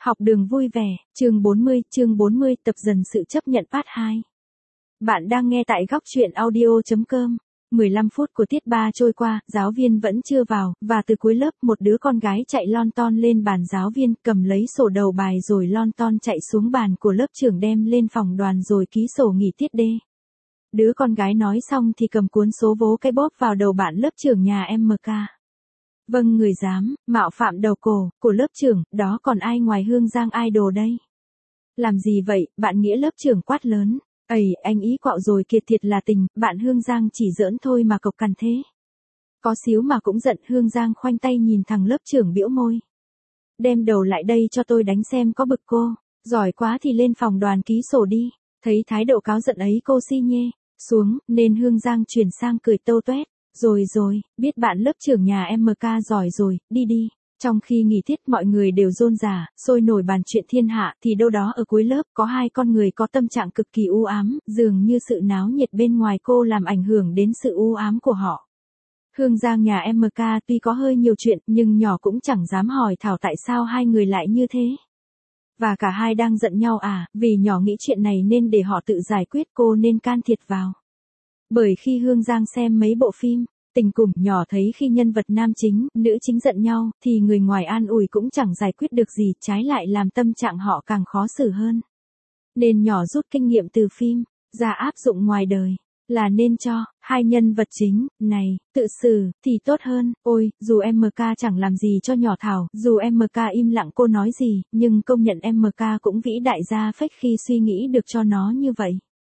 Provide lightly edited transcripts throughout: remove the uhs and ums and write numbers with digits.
Học đường vui vẻ, chương 40 tập dần sự chấp nhận part 2. Bạn đang nghe tại góc truyện audio.com. 15 phút của tiết 3 trôi qua, giáo viên vẫn chưa vào, và từ cuối lớp một đứa con gái chạy lon ton lên bàn giáo viên, cầm lấy sổ đầu bài rồi lon ton chạy xuống bàn của lớp trưởng đem lên phòng đoàn rồi ký sổ nghỉ tiết D. Đứa con gái nói xong thì cầm cuốn số vố cái bóp vào đầu bạn lớp trưởng nhà MK. Vâng người dám, mạo phạm đầu cổ, của lớp trưởng, đó còn ai ngoài Hương Giang idol đây? Làm gì vậy, bạn Nghĩa lớp trưởng quát lớn. Ầy, anh ý quạo rồi kiệt thiệt là tình, bạn Hương Giang chỉ giỡn thôi mà cộc cằn thế. Có xíu mà cũng giận, Hương Giang khoanh tay nhìn thằng lớp trưởng bĩu môi. Đem đầu lại đây cho tôi đánh xem có bực cô, giỏi quá thì lên phòng đoàn ký sổ đi. Thấy thái độ cáo giận ấy cô si nhê xuống, nên Hương Giang chuyển sang cười tâu toét. Rồi, biết bạn lớp trưởng nhà MK giỏi rồi, đi đi. Trong khi nghỉ tiết mọi người đều rôm rả, sôi nổi bàn chuyện thiên hạ, thì đâu đó ở cuối lớp có hai con người có tâm trạng cực kỳ u ám, dường như sự náo nhiệt bên ngoài cô làm ảnh hưởng đến sự u ám của họ. Hương Giang nhà MK tuy có hơi nhiều chuyện, nhưng nhỏ cũng chẳng dám hỏi Thảo tại sao hai người lại như thế. Và cả hai đang giận nhau à, vì nhỏ nghĩ chuyện này nên để họ tự giải quyết, cô nên can thiệp vào. Bởi khi Hương Giang xem mấy bộ phim tình cùm, nhỏ thấy khi nhân vật nam chính, nữ chính giận nhau, thì người ngoài an ủi cũng chẳng giải quyết được gì, trái lại làm tâm trạng họ càng khó xử hơn. Nên nhỏ rút kinh nghiệm từ phim, ra áp dụng ngoài đời, là nên cho hai nhân vật chính, này, tự xử, thì tốt hơn. Ôi, dù MK chẳng làm gì cho nhỏ Thảo, dù MK im lặng cô nói gì, nhưng công nhận MK cũng vĩ đại gia phách khi suy nghĩ được cho nó như vậy.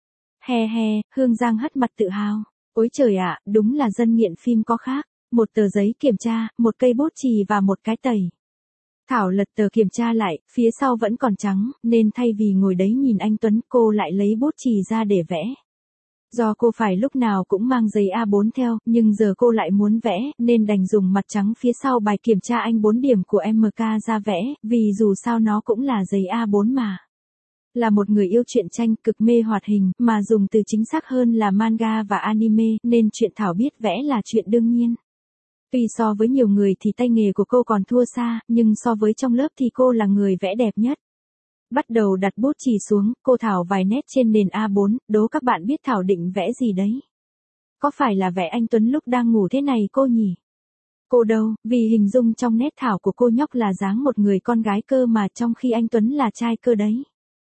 He, Hương Giang hất mặt tự hào. Ôi trời ạ, đúng là dân nghiện phim có khác. Một tờ giấy kiểm tra, một cây bút chì và một cái tẩy. Thảo lật tờ kiểm tra lại, phía sau vẫn còn trắng, nên thay vì ngồi đấy nhìn anh Tuấn, cô lại lấy bút chì ra để vẽ. Do cô phải lúc nào cũng mang giấy A4 theo, nhưng giờ cô lại muốn vẽ, nên đành dùng mặt trắng phía sau bài kiểm tra anh 4 điểm của MK ra vẽ, vì dù sao nó cũng là giấy A4 mà. Là một người yêu truyện tranh cực mê hoạt hình, mà dùng từ chính xác hơn là manga và anime, nên chuyện Thảo biết vẽ là chuyện đương nhiên. Tuy so với nhiều người thì tay nghề của cô còn thua xa, nhưng so với trong lớp thì cô là người vẽ đẹp nhất. Bắt đầu đặt bút chì xuống, cô thảo vài nét trên nền A4, đố các bạn biết Thảo định vẽ gì đấy. Có phải là vẽ anh Tuấn lúc đang ngủ thế này cô nhỉ? Cô đâu, vì hình dung trong nét Thảo của cô nhóc là dáng một người con gái cơ mà, trong khi anh Tuấn là trai cơ đấy.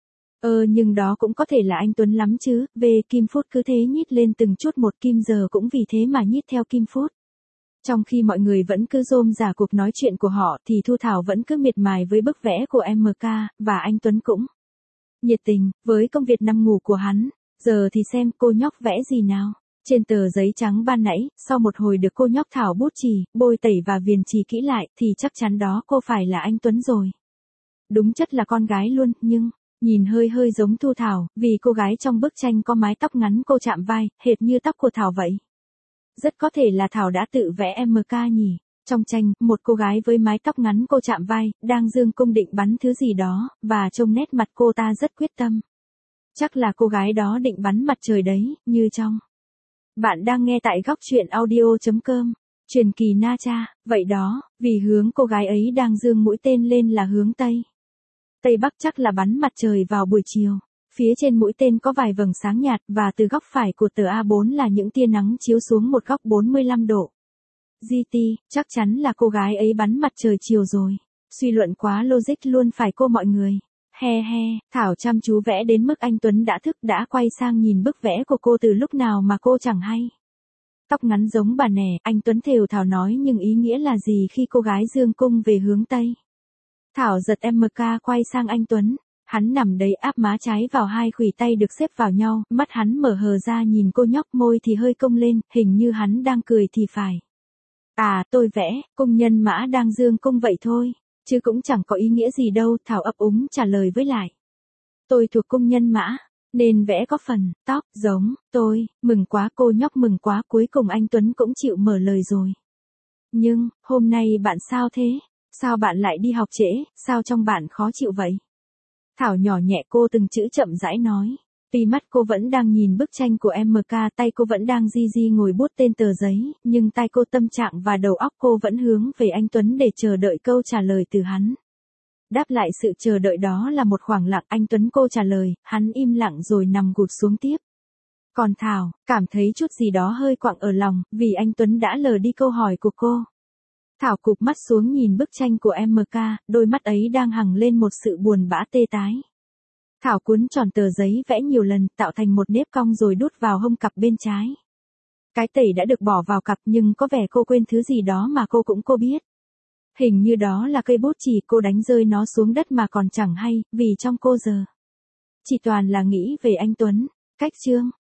Nhưng đó cũng có thể là anh Tuấn lắm chứ, về Kim Phút cứ thế nhít lên từng chút một, Kim giờ cũng vì thế mà nhít theo Kim Phút. Trong khi mọi người vẫn cứ rôm rả cuộc nói chuyện của họ thì Thu Thảo vẫn cứ miệt mài với bức vẽ của MK, và anh Tuấn cũng nhiệt tình với công việc nằm ngủ của hắn. Giờ thì xem cô nhóc vẽ gì nào. Trên tờ giấy trắng ban nãy, sau một hồi được cô nhóc thảo bút chì, bôi tẩy và viền chì kỹ lại, thì chắc chắn đó cô phải là anh Tuấn rồi. Đúng chất là con gái luôn, nhưng nhìn hơi giống Thu Thảo, vì cô gái trong bức tranh có mái tóc ngắn cô chạm vai, hệt như tóc của Thảo vậy. Rất có thể là Thảo đã tự vẽ MK nhỉ. Trong tranh, một cô gái với mái tóc ngắn cô chạm vai, đang dương cung định bắn thứ gì đó, và trông nét mặt cô ta rất quyết tâm. Chắc là cô gái đó định bắn mặt trời đấy, như trong. Bạn đang nghe tại góc truyện audio.com. Truyền kỳ Na Cha, vậy đó, vì hướng cô gái ấy đang dương mũi tên lên là hướng Tây. Tây Bắc chắc là bắn mặt trời vào buổi chiều. Phía trên mũi tên có vài vầng sáng nhạt, và từ góc phải của tờ A4 là những tia nắng chiếu xuống một góc 45 độ. GT, chắc chắn là cô gái ấy bắn mặt trời chiều rồi. Suy luận quá logic luôn phải cô mọi người. He, Thảo chăm chú vẽ đến mức anh Tuấn đã thức đã quay sang nhìn bức vẽ của cô từ lúc nào mà cô chẳng hay. Tóc ngắn giống bà nè, anh Tuấn thều thào nói, nhưng ý nghĩa là gì khi cô gái dương cung về hướng Tây? Thảo giật MK quay sang anh Tuấn. Hắn nằm đấy áp má trái vào hai khuỷu tay được xếp vào nhau, mắt hắn mở hờ ra nhìn cô nhóc, môi thì hơi cong lên, hình như hắn đang cười thì phải. À, tôi vẽ, cung nhân mã đang dương cung vậy thôi, chứ cũng chẳng có ý nghĩa gì đâu, Thảo ấp úng trả lời với lại. Tôi thuộc cung nhân mã, nên vẽ có phần, tóc, giống, tôi, mừng quá cô nhóc mừng quá, cuối cùng anh Tuấn cũng chịu mở lời rồi. Nhưng, hôm nay bạn sao thế? Sao bạn lại đi học trễ, sao trong bạn khó chịu vậy? Thảo nhỏ nhẹ cô từng chữ chậm rãi nói. Tuy mắt cô vẫn đang nhìn bức tranh của MK, tay cô vẫn đang di ngồi bút tên tờ giấy, nhưng tay cô tâm trạng và đầu óc cô vẫn hướng về anh Tuấn để chờ đợi câu trả lời từ hắn. Đáp lại sự chờ đợi đó là một khoảng lặng, anh Tuấn. Cô trả lời, hắn im lặng rồi nằm gục xuống tiếp. Còn Thảo, cảm thấy chút gì đó hơi quặn ở lòng, vì anh Tuấn đã lờ đi câu hỏi của cô. Thảo cụp mắt xuống nhìn bức tranh của MK, đôi mắt ấy đang hằng lên một sự buồn bã tê tái. Thảo cuốn tròn tờ giấy vẽ nhiều lần, tạo thành một nếp cong rồi đút vào hông cặp bên trái. Cái tẩy đã được bỏ vào cặp nhưng có vẻ cô quên thứ gì đó mà cô biết. Hình như đó là cây bút chì, cô đánh rơi nó xuống đất mà còn chẳng hay, vì trong cô giờ chỉ toàn là nghĩ về anh Tuấn. Cách chương